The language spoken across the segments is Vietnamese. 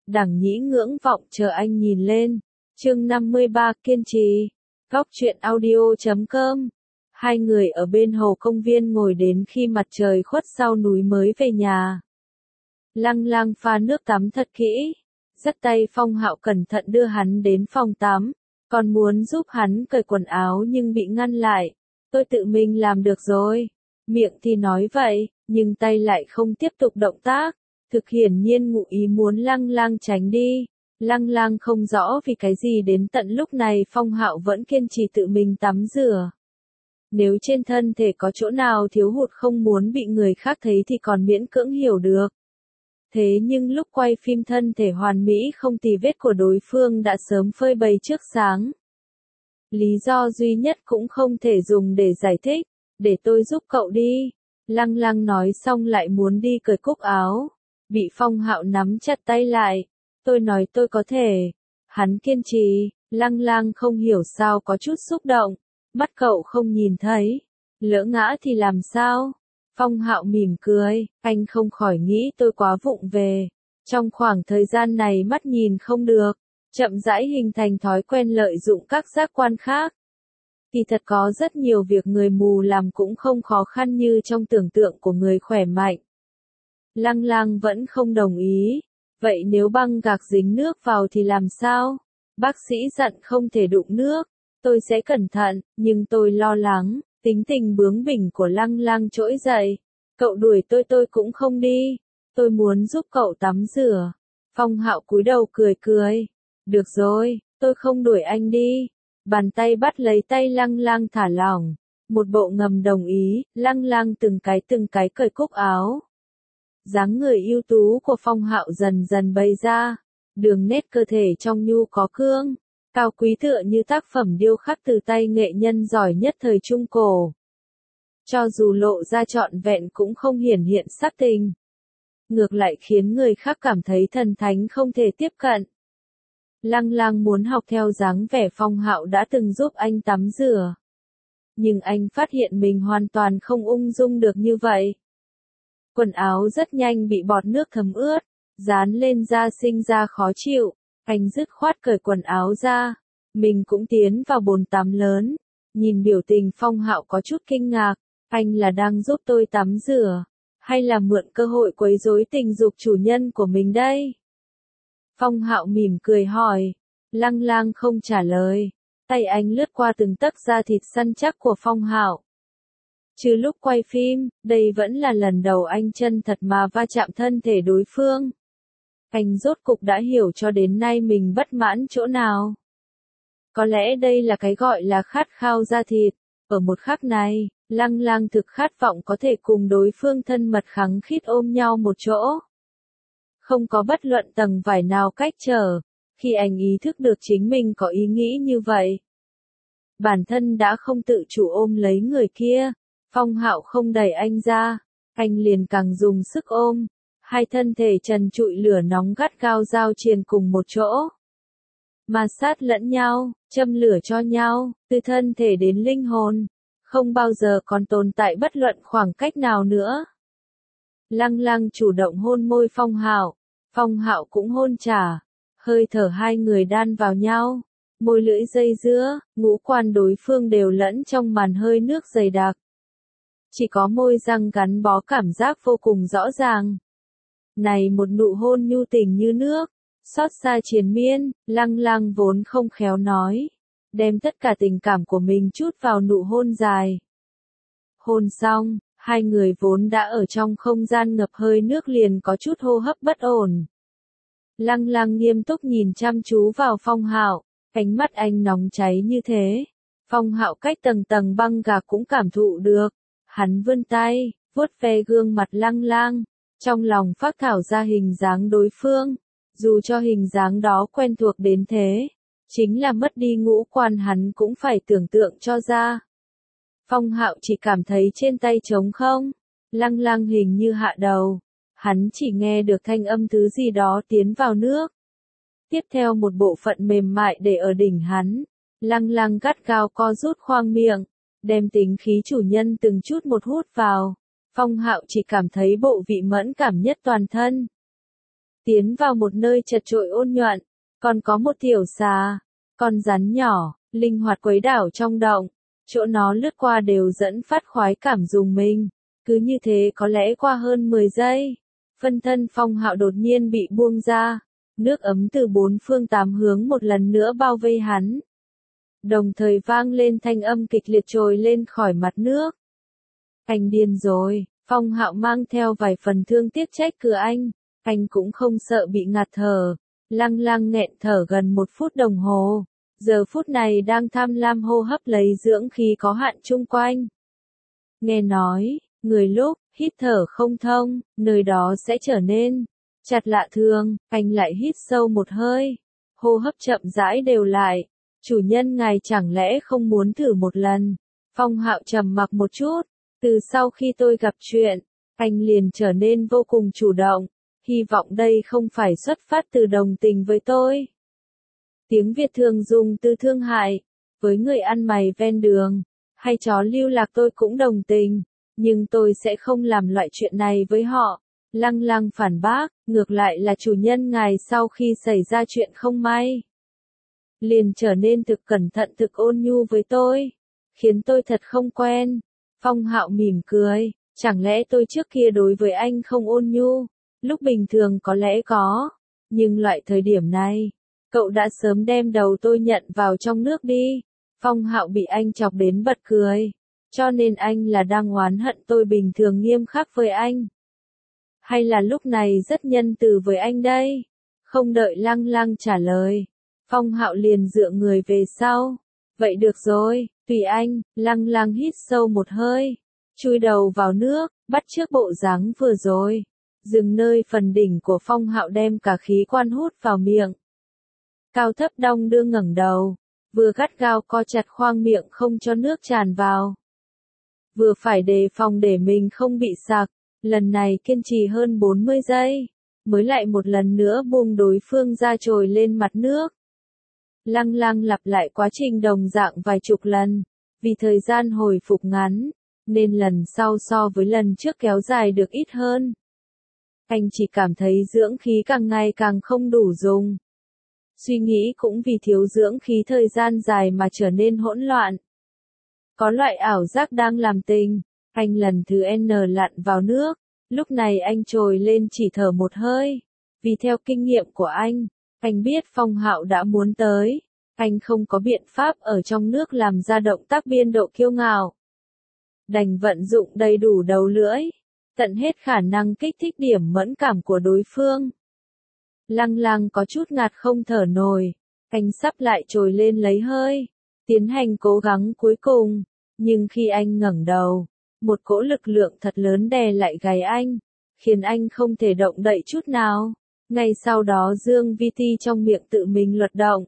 Đằng Nhĩ ngưỡng vọng chờ anh nhìn lên. Chương 53 kiên trì. Góc truyện audio.com. Hai người ở bên hồ công viên ngồi đến khi mặt trời khuất sau núi mới về nhà. Lăng Lang pha nước tắm thật kỹ. Dắt tay Phong Hạo cẩn thận đưa hắn đến phòng tắm. Còn muốn giúp hắn cởi quần áo nhưng bị ngăn lại. Tôi tự mình làm được rồi. Miệng thì nói vậy, nhưng tay lại không tiếp tục động tác. Thực hiển nhiên ngụ ý muốn Lăng Lang tránh đi. Lăng Lang không rõ vì cái gì đến tận lúc này Phong Hạo vẫn kiên trì tự mình tắm rửa. Nếu trên thân thể có chỗ nào thiếu hụt không muốn bị người khác thấy thì còn miễn cưỡng hiểu được. Thế nhưng lúc quay phim thân thể hoàn mỹ không tì vết của đối phương đã sớm phơi bày trước sáng. Lý do duy nhất cũng không thể dùng để giải thích, để tôi giúp cậu đi. Lăng Lang nói xong lại muốn đi cởi cúc áo. Bị Phong Hạo nắm chặt tay lại. Tôi nói tôi có thể. Hắn kiên trì, Lăng Lang không hiểu sao có chút xúc động. Mắt cậu không nhìn thấy. Lỡ ngã thì làm sao? Phong Hạo mỉm cười, anh không khỏi nghĩ tôi quá vụng về. Trong khoảng thời gian này mắt nhìn không được, chậm rãi hình thành thói quen lợi dụng các giác quan khác. Thì thật có rất nhiều việc người mù làm cũng không khó khăn như trong tưởng tượng của người khỏe mạnh. Lăng Lang vẫn không đồng ý. Vậy nếu băng gạc dính nước vào thì làm sao? Bác sĩ dặn không thể đụng nước. Tôi sẽ cẩn thận, nhưng tôi lo lắng. Tính tình bướng bỉnh của Lăng Lang trỗi dậy. Cậu đuổi tôi cũng không đi. Tôi muốn giúp cậu tắm rửa. Phong Hạo cúi đầu cười cười. Được rồi, tôi không đuổi anh đi. Bàn tay bắt lấy tay Lăng Lang thả lỏng. Một bộ ngầm đồng ý, Lăng Lang từng cái cởi cúc áo. Dáng người ưu tú của Phong Hạo dần dần bày ra. Đường nét cơ thể trong nhu có cương. Cao quý tựa như tác phẩm điêu khắc từ tay nghệ nhân giỏi nhất thời Trung Cổ. Cho dù lộ ra trọn vẹn cũng không hiển hiện sắc tình. Ngược lại khiến người khác cảm thấy thần thánh không thể tiếp cận. Lăng Lang muốn học theo dáng vẻ Phong Hạo đã từng giúp anh tắm rửa. Nhưng anh phát hiện mình hoàn toàn không ung dung được như vậy. Quần áo rất nhanh bị bọt nước thấm ướt, dán lên da sinh ra khó chịu. Anh dứt khoát cởi quần áo ra. Mình cũng tiến vào bồn tắm lớn. Nhìn biểu tình Phong Hạo có chút kinh ngạc. Anh là đang giúp tôi tắm rửa, hay là mượn cơ hội quấy rối tình dục chủ nhân của mình đây? Phong Hạo mỉm cười hỏi. Lăng Lang không trả lời. Tay anh lướt qua từng tấc da thịt săn chắc của Phong Hạo. Chứ lúc quay phim, đây vẫn là lần đầu anh chân thật mà va chạm thân thể đối phương. Anh rốt cục đã hiểu cho đến nay mình bất mãn chỗ nào. Có lẽ đây là cái gọi là khát khao da thịt. Ở một khắc này, Lăng Lang thực khát vọng có thể cùng đối phương thân mật khăng khít ôm nhau một chỗ. Không có bất luận tầng vải nào cách trở. Khi anh ý thức được chính mình có ý nghĩ như vậy, bản thân đã không tự chủ ôm lấy người kia. Phong Hạo không đẩy anh ra, anh liền càng dùng sức ôm. Hai thân thể trần trụi lửa nóng gắt gao giao triền cùng một chỗ. Ma sát lẫn nhau, châm lửa cho nhau, từ thân thể đến linh hồn. Không bao giờ còn tồn tại bất luận khoảng cách nào nữa. Lăng Lang chủ động hôn môi Phong Hạo. Phong Hạo cũng hôn trả. Hơi thở hai người đan vào nhau. Môi lưỡi dây dưa, ngũ quan đối phương đều lẫn trong màn hơi nước dày đặc. Chỉ có môi răng gắn bó cảm giác vô cùng rõ ràng. Này một nụ hôn nhu tình như nước, xót xa triền miên, Lăng Lang vốn không khéo nói. Đem tất cả tình cảm của mình trút vào nụ hôn dài. Hôn xong, hai người vốn đã ở trong không gian ngập hơi nước liền có chút hô hấp bất ổn. Lăng Lang nghiêm túc nhìn chăm chú vào Phong Hạo, ánh mắt anh nóng cháy như thế. Phong Hạo cách tầng tầng băng gạc cũng cảm thụ được. Hắn vươn tay, vuốt ve gương mặt Lăng Lang, trong lòng phác thảo ra hình dáng đối phương. Dù cho hình dáng đó quen thuộc đến thế, chính là mất đi ngũ quan hắn cũng phải tưởng tượng cho ra. Phong Hạo chỉ cảm thấy trên tay trống không. Lăng Lang hình như hạ đầu. Hắn chỉ nghe được thanh âm thứ gì đó tiến vào nước. Tiếp theo một bộ phận mềm mại để ở đỉnh hắn. Lăng Lang gắt gao co rút khoang miệng, đem tính khí chủ nhân từng chút một hút vào. Phong Hạo chỉ cảm thấy bộ vị mẫn cảm nhất toàn thân. tiến vào một nơi chật chội ôn nhuận, còn có một tiểu xà, con rắn nhỏ, linh hoạt quấy đảo trong động, chỗ nó lướt qua đều dẫn phát khoái cảm rùng mình. Cứ như thế có lẽ qua hơn 10 giây, phân thân Phong Hạo đột nhiên bị buông ra, nước ấm từ bốn phương tám hướng một lần nữa bao vây hắn. Đồng thời vang lên thanh âm kịch liệt trồi lên khỏi mặt nước. Anh điên rồi, Phong Hạo mang theo vài phần thương tiếc trách cứ anh cũng không sợ bị ngạt thở, lăng lăng nghẹn thở gần 1 phút đồng hồ, giờ phút này đang tham lam hô hấp lấy dưỡng khí có hạn chung quanh. Nghe nói, người lúc hít thở không thông, nơi đó sẽ trở nên chặt lạ thường, anh lại hít sâu một hơi, hô hấp chậm rãi đều lại. Chủ nhân ngài chẳng lẽ không muốn thử một lần? Phong Hạo trầm mặc một chút, từ sau khi tôi gặp chuyện, anh liền trở nên vô cùng chủ động, hy vọng đây không phải xuất phát từ đồng tình với tôi. Tiếng Việt thường dùng từ thương hại, với người ăn mày ven đường, hay chó lưu lạc tôi cũng đồng tình, nhưng tôi sẽ không làm loại chuyện này với họ. Lăng lăng phản bác, ngược lại là chủ nhân ngài sau khi xảy ra chuyện không may, liền trở nên thực cẩn thận thực ôn nhu với tôi, khiến tôi thật không quen. Phong Hạo mỉm cười, chẳng lẽ tôi trước kia đối với anh không ôn nhu, lúc bình thường có lẽ có, nhưng loại thời điểm này, cậu đã sớm đem đầu tôi nhận vào trong nước đi. Phong Hạo bị anh chọc đến bật cười, cho nên anh là đang oán hận tôi bình thường nghiêm khắc với anh, hay là lúc này rất nhân từ với anh đây? Không đợi Lăng Lăng trả lời, Phong Hạo liền dựa người về sau. Vậy được rồi, tùy anh. Lăng Lăng hít sâu một hơi, chui đầu vào nước, bắt chước bộ dáng vừa rồi, dừng nơi phần đỉnh của Phong Hạo đem cả khí quan hút vào miệng. Cao thấp đong đưa ngẩng đầu, vừa gắt gao co chặt khoang miệng không cho nước tràn vào, vừa phải đề phòng để mình không bị sặc. Lần này kiên trì hơn 40 giây, mới lại một lần nữa buông đối phương ra trồi lên mặt nước. Lăng lăng lặp lại quá trình đồng dạng vài chục lần, vì thời gian hồi phục ngắn, nên lần sau so với lần trước kéo dài được ít hơn. Anh chỉ cảm thấy dưỡng khí càng ngày càng không đủ dùng. Suy nghĩ cũng vì thiếu dưỡng khí thời gian dài mà trở nên hỗn loạn. Có loại ảo giác đang làm tình. Anh lần thứ N lặn vào nước, lúc này anh trồi lên chỉ thở một hơi, vì theo kinh nghiệm của anh biết Phong Hạo đã muốn tới, anh không có biện pháp ở trong nước làm ra động tác biên độ kiêu ngạo. Đành vận dụng đầy đủ đầu lưỡi, tận hết khả năng kích thích điểm mẫn cảm của đối phương. Lăng lăng có chút ngạt không thở nổi, anh sắp lại trồi lên lấy hơi, tiến hành cố gắng cuối cùng, nhưng khi anh ngẩng đầu, một cỗ lực lượng thật lớn đè lại gáy anh, khiến anh không thể động đậy chút nào. Ngay sau đó dương vi ti trong miệng tự mình luật động,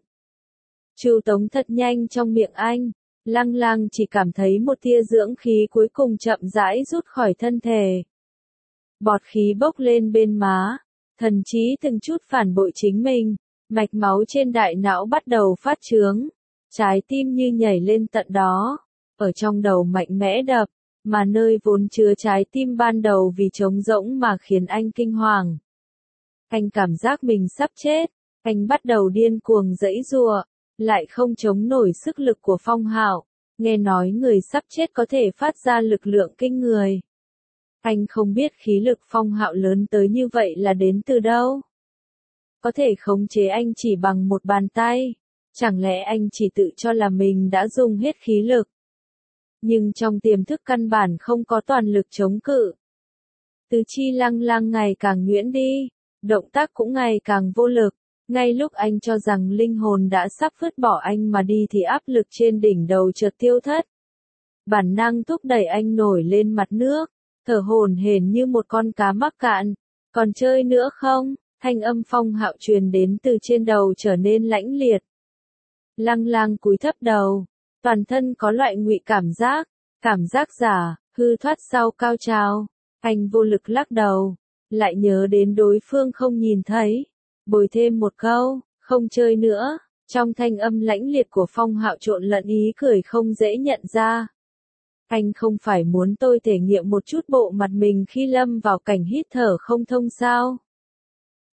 tru tống thật nhanh trong miệng anh. Lăng lăng chỉ cảm thấy một tia dưỡng khí cuối cùng chậm rãi rút khỏi thân thể. Bọt khí bốc lên bên má, thần trí từng chút phản bội chính mình, mạch máu trên đại não bắt đầu phát chướng, trái tim như nhảy lên tận đó, ở trong đầu mạnh mẽ đập, mà nơi vốn chứa trái tim ban đầu vì trống rỗng mà khiến anh kinh hoàng. Anh cảm giác mình sắp chết, anh bắt đầu điên cuồng giãy giụa, lại không chống nổi sức lực của Phong Hạo. Nghe nói người sắp chết có thể phát ra lực lượng kinh người. Anh không biết khí lực Phong Hạo lớn tới như vậy là đến từ đâu. Có thể khống chế anh chỉ bằng một bàn tay. Chẳng lẽ anh chỉ tự cho là mình đã dùng hết khí lực? Nhưng trong tiềm thức căn bản không có toàn lực chống cự. Tứ chi lăng lăng ngày càng nhuyễn đi, động tác cũng ngày càng vô lực. Ngay lúc anh cho rằng linh hồn đã sắp vứt bỏ anh mà đi thì áp lực trên đỉnh đầu chợt tiêu thất. Bản năng thúc đẩy anh nổi lên mặt nước, thở hổn hển như một con cá mắc cạn. Còn chơi nữa không? Thanh âm Phong Hạo truyền đến từ trên đầu trở nên lãnh liệt. Lăng lăng cúi thấp đầu, toàn thân có loại ngụy cảm giác giả, hư thoát sau cao trào. Anh vô lực lắc đầu, lại nhớ đến đối phương không nhìn thấy, bồi thêm một câu, không chơi nữa. Trong thanh âm lãnh liệt của Phong Hạo trộn lẫn ý cười không dễ nhận ra. Anh không phải muốn tôi thể nghiệm một chút bộ mặt mình khi lâm vào cảnh hít thở không thông sao?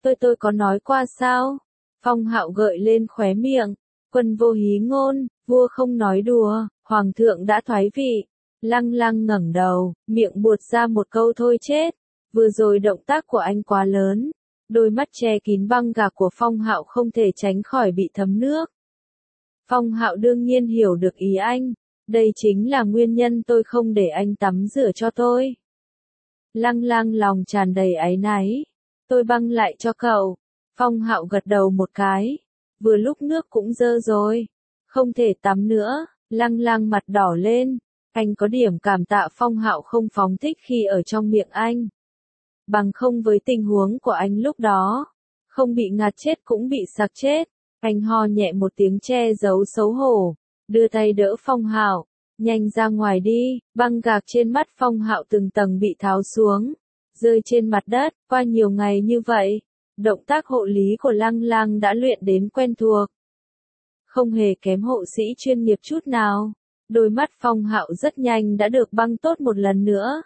Tôi có nói qua sao? Phong Hạo gợi lên khóe miệng. Quân vô hí ngôn, vua không nói đùa, hoàng thượng đã thoái vị. Lăng Lăng ngẩng đầu, miệng buột ra một câu thôi chết. Vừa rồi động tác của anh quá lớn. Đôi mắt che kín băng gạc của Phong Hạo không thể tránh khỏi bị thấm nước. Phong Hạo đương nhiên hiểu được ý anh. Đây chính là nguyên nhân tôi không để anh tắm rửa cho tôi. Lăng Lăng lòng tràn đầy áy náy. Tôi băng lại cho cậu. Phong Hạo gật đầu một cái. Vừa lúc nước cũng dơ rồi. Không thể tắm nữa. Lăng Lăng mặt đỏ lên. Anh có điểm cảm tạ Phong Hạo không phóng thích khi ở trong miệng anh. Bằng không với tình huống của anh lúc đó. Không bị ngạt chết cũng bị sặc chết. Anh ho nhẹ một tiếng che giấu xấu hổ. Đưa tay đỡ Phong Hạo. Nhanh ra ngoài đi. Băng gạc trên mắt Phong Hạo từng tầng bị tháo xuống. Rơi trên mặt đất. Qua nhiều ngày như vậy. Động tác hộ lý của Lăng Lăng đã luyện đến quen thuộc. Không hề kém hộ sĩ chuyên nghiệp chút nào. Đôi mắt Phong Hạo rất nhanh đã được băng tốt một lần nữa.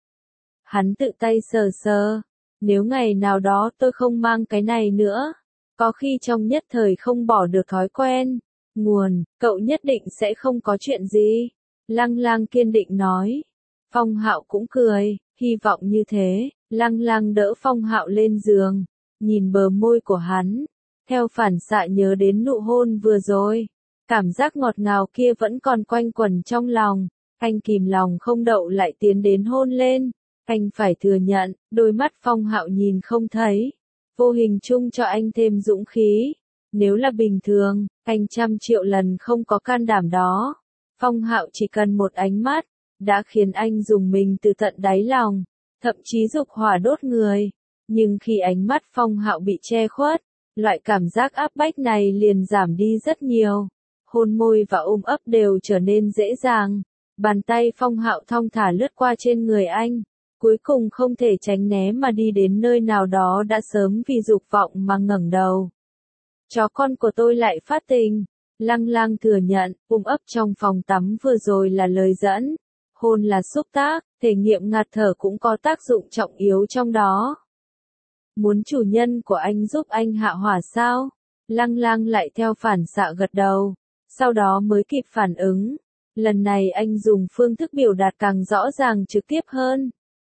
Hắn tự tay sờ sờ. Nếu ngày nào đó tôi không mang cái này nữa. Có khi trong nhất thời không bỏ được thói quen. Nguồn, cậu nhất định sẽ không có chuyện gì. Lăng Lăng kiên định nói. Phong Hạo cũng cười, hy vọng như thế. Lăng Lăng đỡ Phong Hạo lên giường. Nhìn bờ môi của hắn. Theo phản xạ nhớ đến nụ hôn vừa rồi. Cảm giác ngọt ngào kia vẫn còn quanh quẩn trong lòng. Anh kìm lòng không đậu lại tiến đến hôn lên. Anh phải thừa nhận, đôi mắt Phong Hạo nhìn không thấy. Vô hình chung cho anh thêm dũng khí. Nếu là bình thường, anh 100.000.000 lần không có can đảm đó. Phong Hạo chỉ cần một ánh mắt, đã khiến anh rùng mình từ tận đáy lòng, thậm chí dục hỏa đốt người. Nhưng khi ánh mắt Phong Hạo bị che khuất, loại cảm giác áp bách này liền giảm đi rất nhiều. Hôn môi và ôm ấp đều trở nên dễ dàng. Bàn tay Phong Hạo thong thả lướt qua trên người anh. Cuối cùng không thể tránh né mà đi đến nơi nào đó đã sớm vì dục vọng mà ngẩng đầu. Chó con của tôi lại phát tình. Lăng Lăng thừa nhận, ôm ấp trong phòng tắm vừa rồi là lời dẫn. Hôn là xúc tác, thể nghiệm ngạt thở cũng có tác dụng trọng yếu trong đó. Muốn chủ nhân của anh giúp anh hạ hỏa sao? Lăng Lăng lại theo phản xạ gật đầu. Sau đó mới kịp phản ứng. Lần này anh dùng phương thức biểu đạt càng rõ ràng trực tiếp hơn.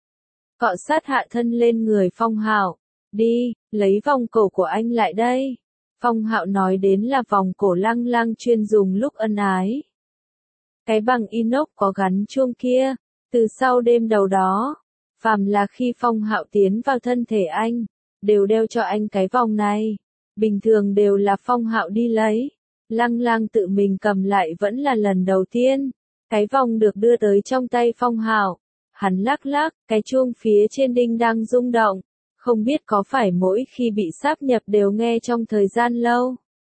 Cọ sát hạ thân lên người Phong Hạo. Đi, lấy vòng cổ của anh lại đây. Phong Hạo nói đến là vòng cổ Lăng Lăng chuyên dùng lúc ân ái. Cái bằng inox có gắn chuông kia. Từ sau đêm đầu đó, phàm là khi Phong Hạo tiến vào thân thể anh, đều đeo cho anh cái vòng này. Bình thường đều là Phong Hạo đi lấy. Lăng Lăng tự mình cầm lại vẫn là lần đầu tiên. Cái vòng được đưa tới trong tay Phong Hạo. Hắn lắc lắc, cái chuông phía trên đinh đang rung động. Không biết có phải mỗi khi bị sáp nhập đều nghe trong thời gian lâu.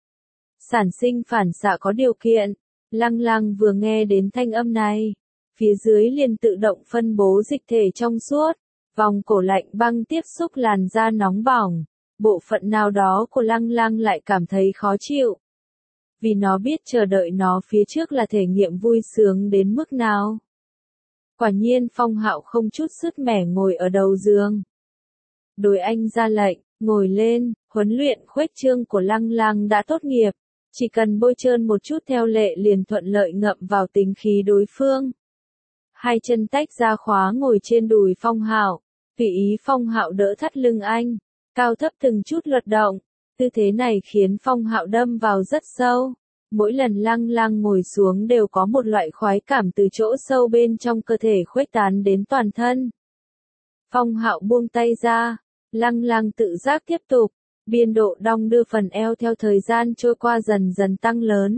Sản sinh phản xạ có điều kiện. Lăng Lăng vừa nghe đến thanh âm này. Phía dưới liền tự động phân bố dịch thể trong suốt. Vòng cổ lạnh băng tiếp xúc làn da nóng bỏng. Bộ phận nào đó của Lăng Lăng lại cảm thấy khó chịu. Vì nó biết chờ đợi nó phía trước là thể nghiệm vui sướng đến mức nào. Quả nhiên Phong Hạo không chút sứt mẻ ngồi ở đầu giường. Đối anh ra lệnh, ngồi lên, huấn luyện khuếch trương của Lăng Lăng đã tốt nghiệp. Chỉ cần bôi trơn một chút theo lệ liền thuận lợi ngậm vào tính khí đối phương. Hai chân tách ra khóa ngồi trên đùi Phong Hạo. Tùy ý Phong Hạo đỡ thắt lưng anh. Cao thấp từng chút luật động. Tư thế này khiến Phong Hạo đâm vào rất sâu. Mỗi lần Lăng Lăng ngồi xuống đều có một loại khoái cảm từ chỗ sâu bên trong cơ thể khuếch tán đến toàn thân. Phong Hạo buông tay ra. Lăng Lăng tự giác tiếp tục. Biên độ đong đưa phần eo theo thời gian trôi qua dần dần tăng lớn.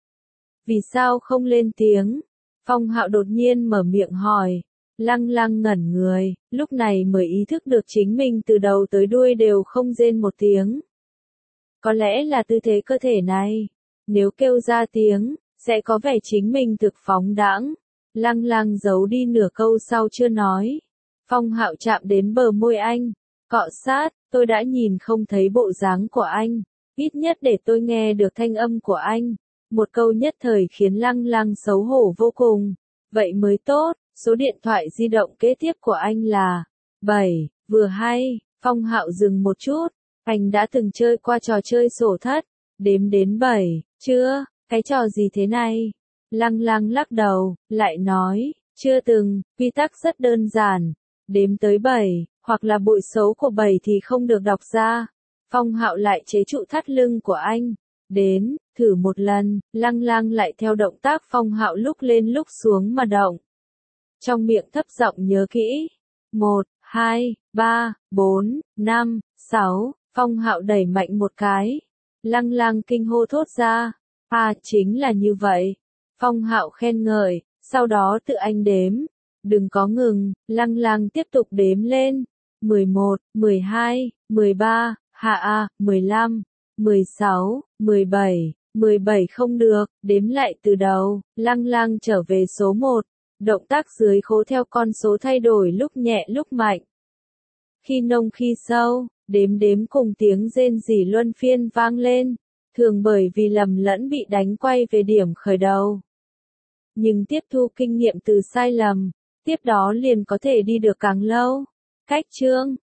Vì sao không lên tiếng? Phong Hạo đột nhiên mở miệng hỏi. Lăng Lăng ngẩn người, lúc này mới ý thức được chính mình từ đầu tới đuôi đều không rên một tiếng. Có lẽ là tư thế cơ thể này. Nếu kêu ra tiếng, sẽ có vẻ chính mình thực phóng đãng. Lăng Lăng giấu đi nửa câu sau chưa nói. Phong Hạo chạm đến bờ môi anh. Cọ sát, tôi đã nhìn không thấy bộ dáng của anh. Ít nhất để tôi nghe được thanh âm của anh. Một câu nhất thời khiến Lăng Lăng xấu hổ vô cùng. Vậy mới tốt, số điện thoại di động kế tiếp của anh là 7, vừa hay. Phong Hạo dừng một chút. Anh đã từng chơi qua trò chơi sổ thất, đếm đến 7, chưa, cái trò gì thế này? Lăng Lăng lắc đầu, lại nói, chưa từng, quy tắc rất đơn giản, đếm tới 7, hoặc là bội số của 7 thì không được đọc ra. Phong Hạo lại chế trụ thắt lưng của anh, đến, thử một lần, Lăng Lăng lại theo động tác Phong Hạo lúc lên lúc xuống mà động. Trong miệng thấp giọng nhớ kỹ, 1, 2, 3, 4, 5, 6, Phong Hạo đẩy mạnh một cái. Lăng Lăng kinh hô thốt ra, chính là như vậy. Phong Hạo khen ngợi, sau đó tự anh đếm. Đừng có ngừng, Lăng Lăng tiếp tục đếm lên. 11, 12, 13, 15, 16, 17, 17 không được, đếm lại từ đầu. Lăng Lăng trở về số 1. Động tác dưới khố theo con số thay đổi lúc nhẹ lúc mạnh. Khi nông khi sâu, đếm cùng tiếng rên rỉ luân phiên vang lên, thường bởi vì lầm lẫn bị đánh quay về điểm khởi đầu. Nhưng tiếp thu kinh nghiệm từ sai lầm, tiếp đó liền có thể đi được càng lâu. Cách chương